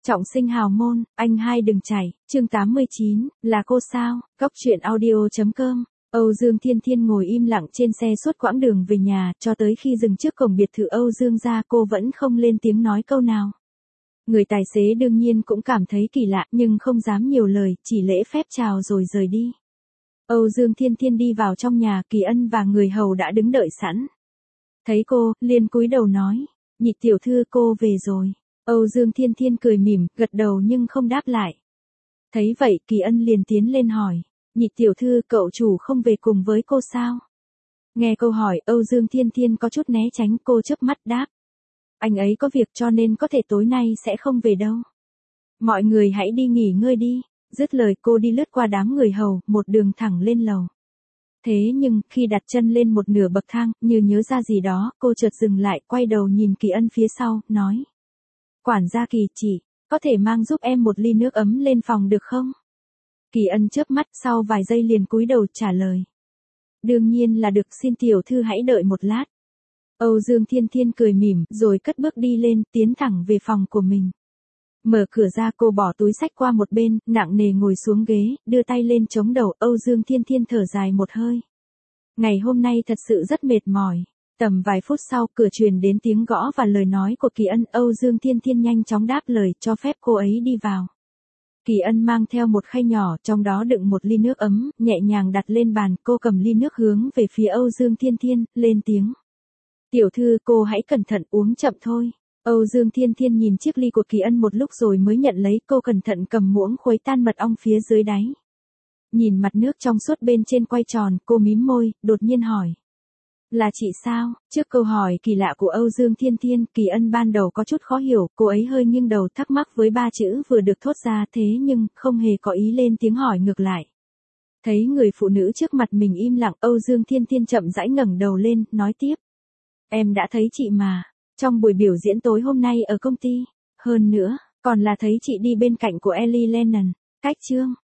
Trọng sinh hào môn, anh hai đừng chảy, chương 89, là cô sao, góc truyện audio.com. Âu Dương Thiên Thiên ngồi im lặng trên xe suốt quãng đường về nhà, cho tới khi dừng trước cổng biệt thự Âu Dương gia cô vẫn không lên tiếng nói câu nào. Người tài xế đương nhiên cũng cảm thấy kỳ lạ nhưng không dám nhiều lời, chỉ lễ phép chào rồi rời đi. Âu Dương Thiên Thiên đi vào trong nhà, Kỳ Ân và người hầu đã đứng đợi sẵn. Thấy cô, liền cúi đầu nói, Nhị tiểu thư cô về rồi. Âu Dương Thiên Thiên cười mỉm, gật đầu nhưng không đáp lại. Thấy vậy, Kỳ Ân liền tiến lên hỏi, Nhị tiểu thư cậu chủ không về cùng với cô sao? Nghe câu hỏi, Âu Dương Thiên Thiên có chút né tránh, cô chớp mắt đáp. Anh ấy có việc cho nên có thể tối nay sẽ không về đâu. Mọi người hãy đi nghỉ ngơi đi. Dứt lời cô đi lướt qua đám người hầu, một đường thẳng lên lầu. Thế nhưng, khi đặt chân lên một nửa bậc thang, như nhớ ra gì đó, cô chợt dừng lại, quay đầu nhìn Kỳ Ân phía sau, nói. Quản gia Kỳ chỉ, có thể mang giúp em một ly nước ấm lên phòng được không? Kỳ Ân chớp mắt, sau vài giây liền cúi đầu trả lời. Đương nhiên là được, xin tiểu thư hãy đợi một lát. Âu Dương Thiên Thiên cười mỉm, rồi cất bước đi lên, tiến thẳng về phòng của mình. Mở cửa ra, cô bỏ túi xách qua một bên, nặng nề ngồi xuống ghế, đưa tay lên chống đầu. Âu Dương Thiên Thiên thở dài một hơi. Ngày hôm nay thật sự rất mệt mỏi. Tầm vài phút sau, cửa truyền đến tiếng gõ và lời nói của Kỳ Ân. Âu Dương Thiên Thiên nhanh chóng đáp lời, cho phép cô ấy đi vào. Kỳ Ân mang theo một khay nhỏ, trong đó đựng một ly nước ấm, nhẹ nhàng đặt lên bàn. Cô cầm ly nước hướng về phía Âu Dương Thiên Thiên, lên tiếng. Tiểu thư, cô hãy cẩn thận, uống chậm thôi. Âu Dương Thiên Thiên nhìn chiếc ly của Kỳ Ân một lúc rồi mới nhận lấy, cô cẩn thận cầm muỗng khuấy tan mật ong phía dưới đáy. Nhìn mặt nước trong suốt bên trên quay tròn, cô mím môi, đột nhiên hỏi. Là chị sao? Trước câu hỏi kỳ lạ của Âu Dương Thiên Thiên, Kỳ Ân ban đầu có chút khó hiểu, cô ấy hơi nghiêng đầu thắc mắc với ba chữ vừa được thốt ra thế nhưng không hề có ý lên tiếng hỏi ngược lại. Thấy người phụ nữ trước mặt mình im lặng, Âu Dương Thiên Thiên chậm rãi ngẩng đầu lên, nói tiếp. Em đã thấy chị mà. Trong buổi biểu diễn tối hôm nay ở công ty, hơn nữa, còn là thấy chị đi bên cạnh của Ellie Lennon. Cách chương